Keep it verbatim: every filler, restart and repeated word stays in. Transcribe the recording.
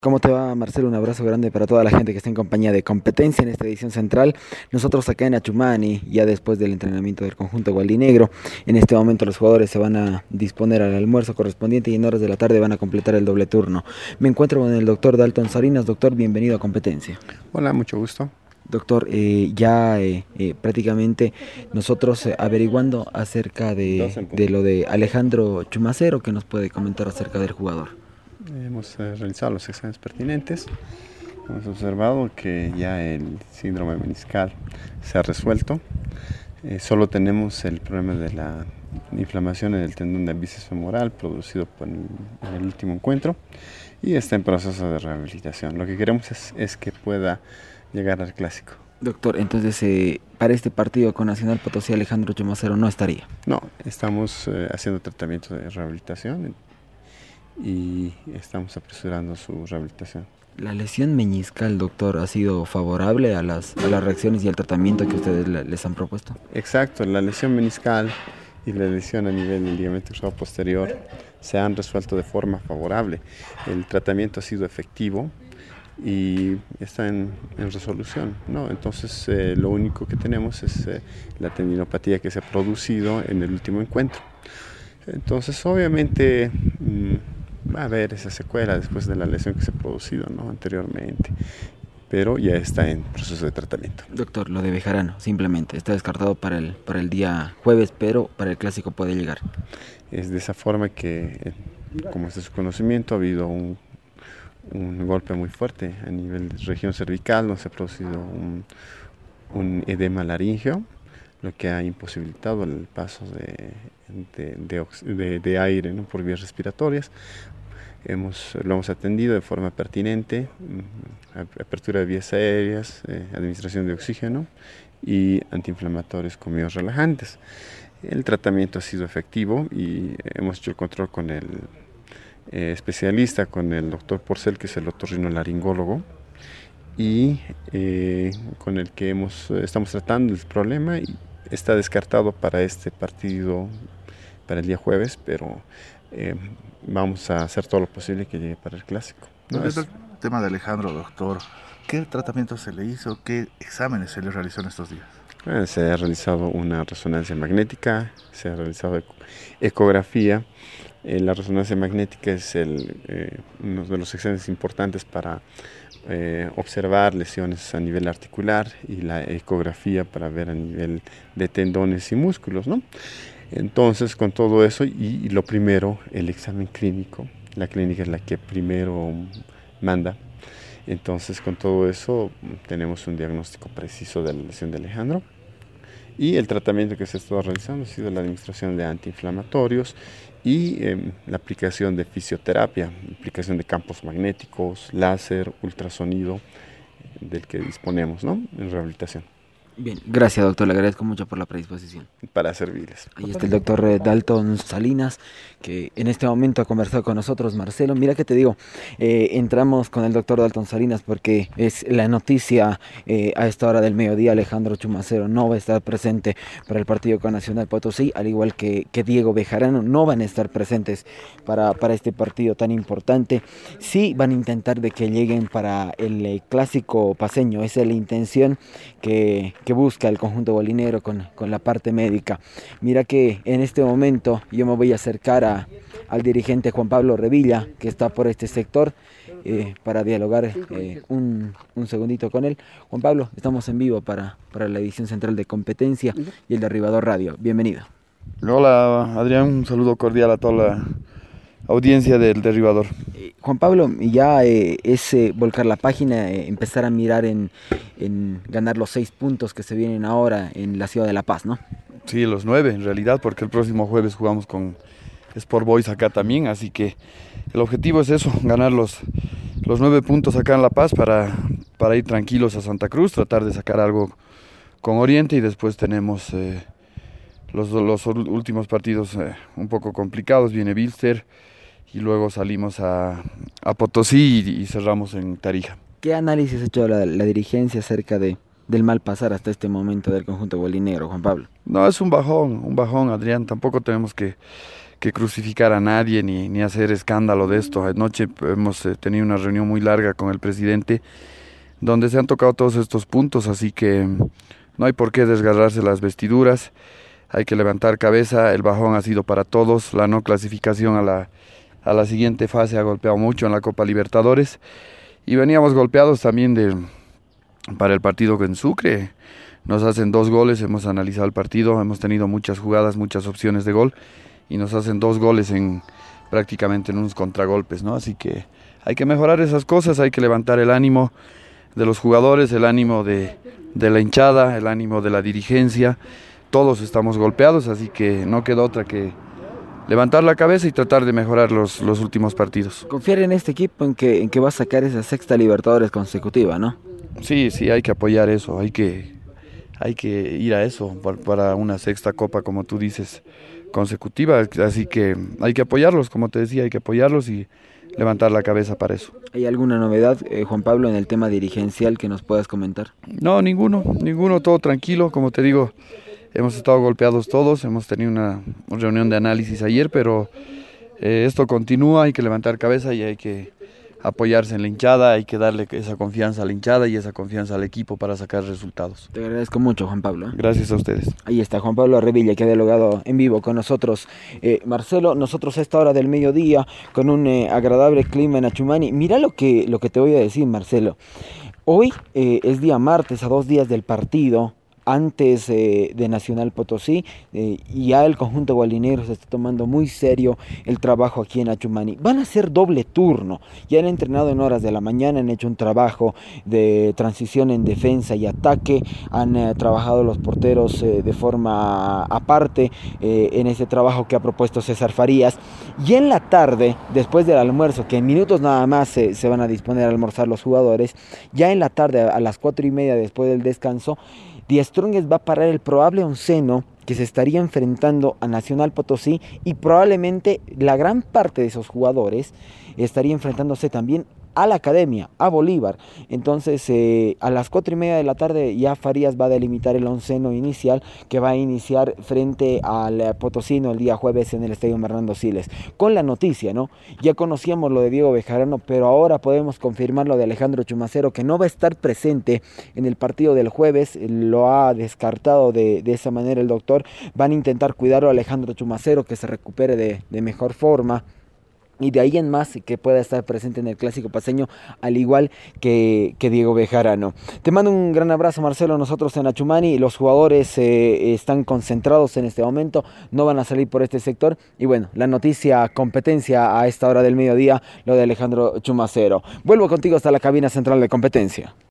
¿Cómo te va, Marcelo? Un abrazo grande para toda la gente que está en compañía de Competencia en esta edición central. Nosotros acá en Achumani, ya después del entrenamiento del conjunto gualdinegro, en este momento los jugadores se van a disponer al almuerzo correspondiente y en horas de la tarde van a completar el doble turno. Me encuentro con el doctor Dalton Salinas. Doctor, bienvenido a Competencia. Hola, mucho gusto. Doctor, eh, ya eh, eh, prácticamente nosotros eh, averiguando acerca de, de lo de Alejandro Chumacero, ¿qué nos puede comentar acerca del jugador? Hemos eh, realizado los exámenes pertinentes. Hemos observado que ya el síndrome meniscal se ha resuelto. Eh, solo tenemos el problema de la inflamación en el tendón del bíceps femoral producido por el, en el último encuentro y está en proceso de rehabilitación. Lo que queremos es, es que pueda llegar al clásico. Doctor, entonces eh, para este partido con Nacional Potosí Alejandro Chumacero no estaría. No, estamos eh, haciendo tratamiento de rehabilitación y estamos apresurando su rehabilitación. ¿La lesión meniscal, doctor, ha sido favorable a las, a las reacciones y al tratamiento que ustedes le, les han propuesto? Exacto, la lesión meniscal y la lesión a nivel del ligamento cruzado posterior se han resuelto de forma favorable. El tratamiento ha sido efectivo y está en, en resolución, ¿no? Entonces eh, lo único que tenemos es eh, la tendinopatía que se ha producido en el último encuentro. Entonces obviamente mmm, va a haber esa secuela después de la lesión que se ha producido, ¿no? Anteriormente, pero ya está en proceso de tratamiento. Doctor, lo de Bejarano simplemente está descartado para el, para el día jueves, pero para el clásico puede llegar. Es de esa forma que, como es de su conocimiento, ha habido un un golpe muy fuerte a nivel de región cervical, donde se ha producido un, un edema laríngeo, lo que ha imposibilitado el paso de, de, de, de, de aire, ¿no? Por vías respiratorias. Hemos, lo hemos atendido de forma pertinente, apertura de vías aéreas, eh, administración de oxígeno y antiinflamatorios con medios relajantes. El tratamiento ha sido efectivo y hemos hecho el control con el Eh, especialista, con el doctor Porcel, que es el otorrinolaringólogo, y eh, con el que hemos, estamos tratando el problema y está descartado para este partido, para el día jueves, pero eh, vamos a hacer todo lo posible que llegue para el clásico, ¿no? Es... El tema de Alejandro, doctor, ¿qué tratamiento se le hizo? ¿Qué exámenes se le realizó en estos días? Eh, se ha realizado una resonancia magnética, se ha realizado eco ecografía. Eh, la resonancia magnética es el, eh, uno de los exámenes importantes para eh, observar lesiones a nivel articular y la ecografía para ver a nivel de tendones y músculos, ¿no? Entonces, con todo eso y, y lo primero, el examen clínico. La clínica es la que primero manda. Entonces, con todo eso tenemos un diagnóstico preciso de la lesión de Alejandro. Y el tratamiento que se está realizando ha sido la administración de antiinflamatorios y eh, la aplicación de fisioterapia, aplicación de campos magnéticos, láser, ultrasonido, eh, del que disponemos, ¿no? En rehabilitación. Bien, gracias, doctor, le agradezco mucho por la predisposición. Para servirles. Ahí está el doctor Dalton Salinas, que en este momento ha conversado con nosotros. Marcelo, mira que te digo, eh, entramos con el doctor Dalton Salinas porque es la noticia eh, a esta hora del mediodía. Alejandro Chumacero no va a estar presente para el partido con Nacional Potosí, al igual que, que Diego Bejarano no van a estar presentes para, para este partido tan importante. Sí van a intentar de que lleguen para el eh, clásico paseño, esa es la intención que, que busca el conjunto bolinero con, con la parte médica. Mira que en este momento yo me voy a acercar a, al dirigente Juan Pablo Revilla, que está por este sector, eh, para dialogar eh, un, un segundito con él. Juan Pablo, estamos en vivo para, para la edición central de Competencia y el Derribador Radio. Bienvenido. Hola Adrián, un saludo cordial a toda la audiencia del Derribador. Eh, Juan Pablo, ya eh, es eh, volcar la página, eh, empezar a mirar en, en ganar los seis puntos que se vienen ahora en la ciudad de La Paz, ¿no? Sí, los nueve en realidad, porque el próximo jueves jugamos con Sport Boys acá también, así que el objetivo es eso, ganar los, los nueve puntos acá en La Paz para, para ir tranquilos a Santa Cruz, tratar de sacar algo con Oriente y después tenemos eh, los, los últimos partidos eh, un poco complicados, viene Bilster y luego salimos a, a Potosí y, y cerramos en Tarija. ¿Qué análisis ha hecho la, la dirigencia acerca de, del mal pasar hasta este momento del conjunto bolinegro, Juan Pablo? No, es un bajón, un bajón, Adrián, tampoco tenemos que que crucificar a nadie ni, ni hacer escándalo de esto. Anoche hemos eh, tenido una reunión muy larga con el presidente donde se han tocado todos estos puntos, así que no hay por qué desgarrarse las vestiduras, hay que levantar cabeza. El bajón ha sido para todos, la no clasificación a la, a la siguiente fase ha golpeado mucho en la Copa Libertadores y veníamos golpeados también de, para el partido en Sucre. Nos hacen dos goles, hemos analizado el partido, hemos tenido muchas jugadas, muchas opciones de gol y nos hacen dos goles en prácticamente en unos contragolpes, ¿no? Así que hay que mejorar esas cosas, hay que levantar el ánimo de los jugadores, el ánimo de, de la hinchada, el ánimo de la dirigencia. Todos estamos golpeados, así que no queda otra que levantar la cabeza y tratar de mejorar los, los últimos partidos. Confiar en este equipo, en que, en que va a sacar esa sexta Libertadores consecutiva, ¿no? Sí, sí, hay que apoyar eso, hay que, hay que ir a eso para una sexta copa, como tú dices, consecutiva, así que hay que apoyarlos, como te decía, hay que apoyarlos y levantar la cabeza para eso. ¿Hay alguna novedad, eh, Juan Pablo, en el tema dirigencial que nos puedas comentar? No, ninguno, ninguno, todo tranquilo, como te digo, hemos estado golpeados todos, hemos tenido una reunión de análisis ayer, pero eh, esto continúa, hay que levantar cabeza y hay que apoyarse en la hinchada, hay que darle esa confianza a la hinchada y esa confianza al equipo para sacar resultados. Te agradezco mucho, Juan Pablo. Gracias a ustedes. Ahí está Juan Pablo Revilla, que ha dialogado en vivo con nosotros. Eh, Marcelo, nosotros a esta hora del mediodía, con un eh, agradable clima en Achumani. Mira lo que, lo que te voy a decir, Marcelo. Hoy eh, es día martes, a dos días del partido. Antes eh, de Nacional Potosí, eh, y ya el conjunto gualinegro se está tomando muy serio el trabajo aquí en Achumani. Van a hacer doble turno, ya han entrenado en horas de la mañana, han hecho un trabajo de transición en defensa y ataque, han eh, trabajado los porteros eh, de forma aparte eh, en ese trabajo que ha propuesto César Farías, y en la tarde, después del almuerzo, que en minutos nada más se, se van a disponer a almorzar los jugadores, ya en la tarde a las cuatro y media después del descanso, Die Strongest va a parar el probable onceno que se estaría enfrentando a Nacional Potosí, y probablemente la gran parte de esos jugadores estaría enfrentándose también a la Academia, a Bolívar. Entonces eh, a las cuatro y media de la tarde ya Farías va a delimitar el onceno inicial que va a iniciar frente al Potosino el día jueves en el Estadio Bernardo Siles, con la noticia, ¿no? Ya conocíamos lo de Diego Bejarano, pero ahora podemos confirmar lo de Alejandro Chumacero, que no va a estar presente en el partido del jueves, lo ha descartado de, de esa manera el doctor. Van a intentar cuidarlo a Alejandro Chumacero, que se recupere de, de mejor forma, y de ahí en más que pueda estar presente en el Clásico Paceño, al igual que, que Diego Bejarano. Te mando un gran abrazo, Marcelo. Nosotros en Achumani, los jugadores eh, están concentrados en este momento, no van a salir por este sector. Y bueno, la noticia competencia a esta hora del mediodía, lo de Alejandro Chumacero. Vuelvo contigo hasta la cabina central de competencia.